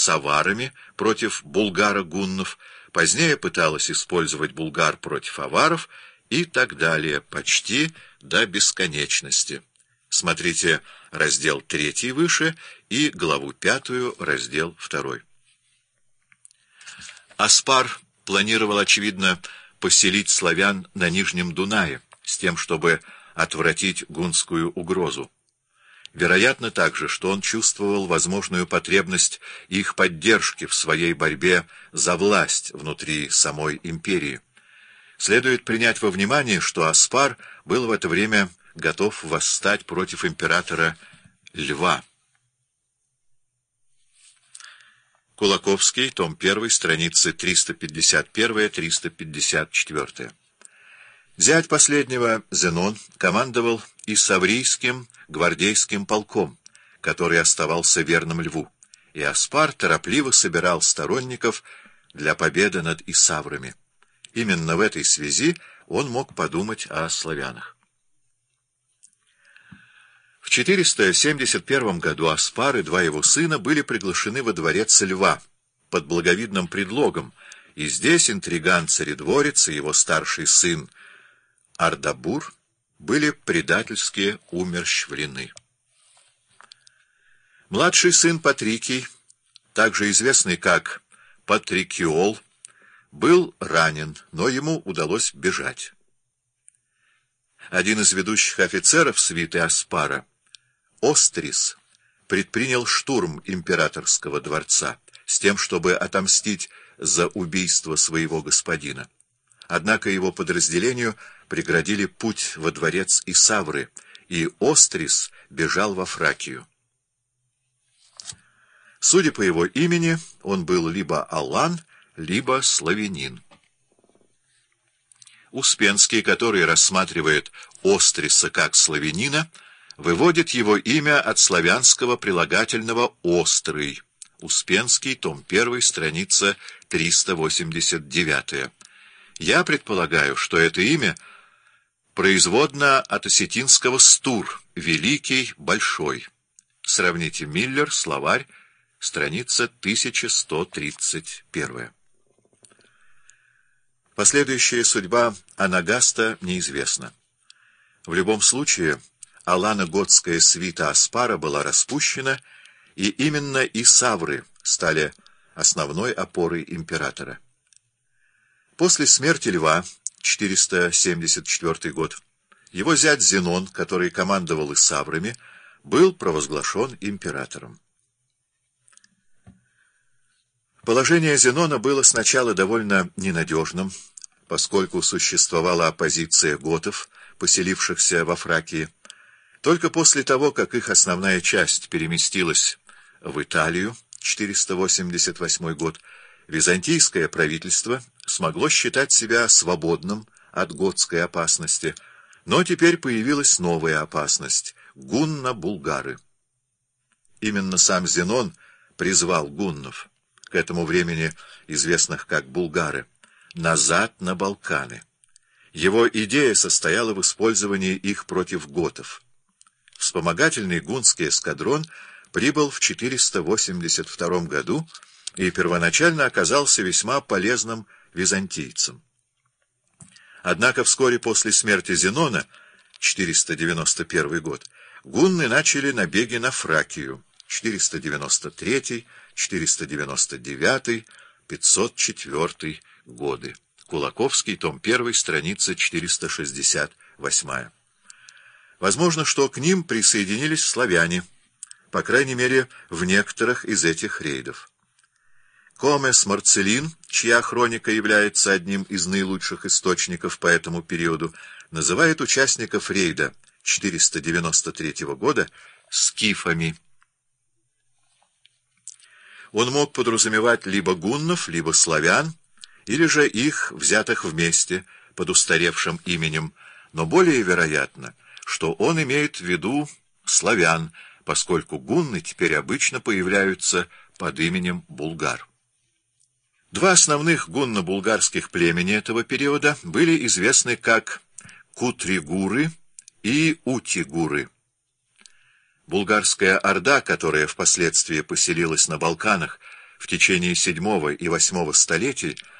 с аварами против булгаро-гуннов, позднее пыталась использовать булгар против аваров и так далее, почти до бесконечности. Смотрите раздел 3 выше и главу 5, раздел 2. Аспар планировал, очевидно, поселить славян на Нижнем Дунае, с тем, чтобы отвратить гунскую угрозу. Вероятно также, что он чувствовал возможную потребность их поддержки в своей борьбе за власть внутри самой империи. Следует принять во внимание, что Аспар был в это время готов восстать против императора Льва. Кулаковский, том 1, страницы 351-354. Зять последнего, Зенон, командовал Исаврийским гвардейским полком, который оставался верным Льву, и Аспар торопливо собирал сторонников для победы над исаврами. Именно в этой связи он мог подумать о славянах. В 471 году Аспар и два его сына были приглашены во дворец Льва под благовидным предлогом, и здесь интриган-царедворец и его старший сын Ардабур были предательски умерщвлены. Младший сын Патрикий, также известный как Патрикиол, был ранен, но ему удалось бежать. Один из ведущих офицеров свиты Аспара, Острис, предпринял штурм императорского дворца с тем, чтобы отомстить за убийство своего господина. Однако его подразделению преградили путь во дворец Исавры, и Острис бежал во Фракию. Судя по его имени, он был либо алан, либо славянин. Успенский, который рассматривает Остриса как славянина, выводит его имя от славянского прилагательного «острый». Успенский, том 1, страница 389. Я предполагаю, что это имя производно от осетинского «стур» — «великий», «большой». Сравните Миллер, словарь, страница 1131. Последующая судьба Анагаста неизвестна. В любом случае, алано-готская свита Аспара была распущена, и именно исавры стали основной опорой императора. После смерти Льва, 474 год, его зять Зенон, который командовал исаврами, был провозглашен императором. Положение Зенона было сначала довольно ненадежным, поскольку существовала оппозиция готов, поселившихся во Фракии. Только после того, как их основная часть переместилась в Италию, 488 год, византийское правительство смогло считать себя свободным от готской опасности, но теперь появилась новая опасность — гунно-булгары. Именно сам Зенон призвал гуннов, к этому времени известных как булгары, назад на Балканы. Его идея состояла в использовании их против готов. Вспомогательный гунский эскадрон прибыл в 482 году и первоначально оказался весьма полезным византийцам. Однако вскоре после смерти Зенона, 491 год, гунны начали набеги на Фракию, 493, 499, 504 годы. Кулаковский, том 1, страница 468. Возможно, что к ним присоединились славяне, по крайней мере, в некоторых из этих рейдов. Комес Марцелин, чья хроника является одним из наилучших источников по этому периоду, называет участников рейда 493 года скифами. Он мог подразумевать либо гуннов, либо славян, или же их, взятых вместе, под устаревшим именем, но более вероятно, что он имеет в виду славян, поскольку гунны теперь обычно появляются под именем булгар. Два основных гунно-булгарских племени этого периода были известны как Кутригуры и Утигуры. Булгарская орда, которая впоследствии поселилась на Балканах, в в течение VII и VIII столетий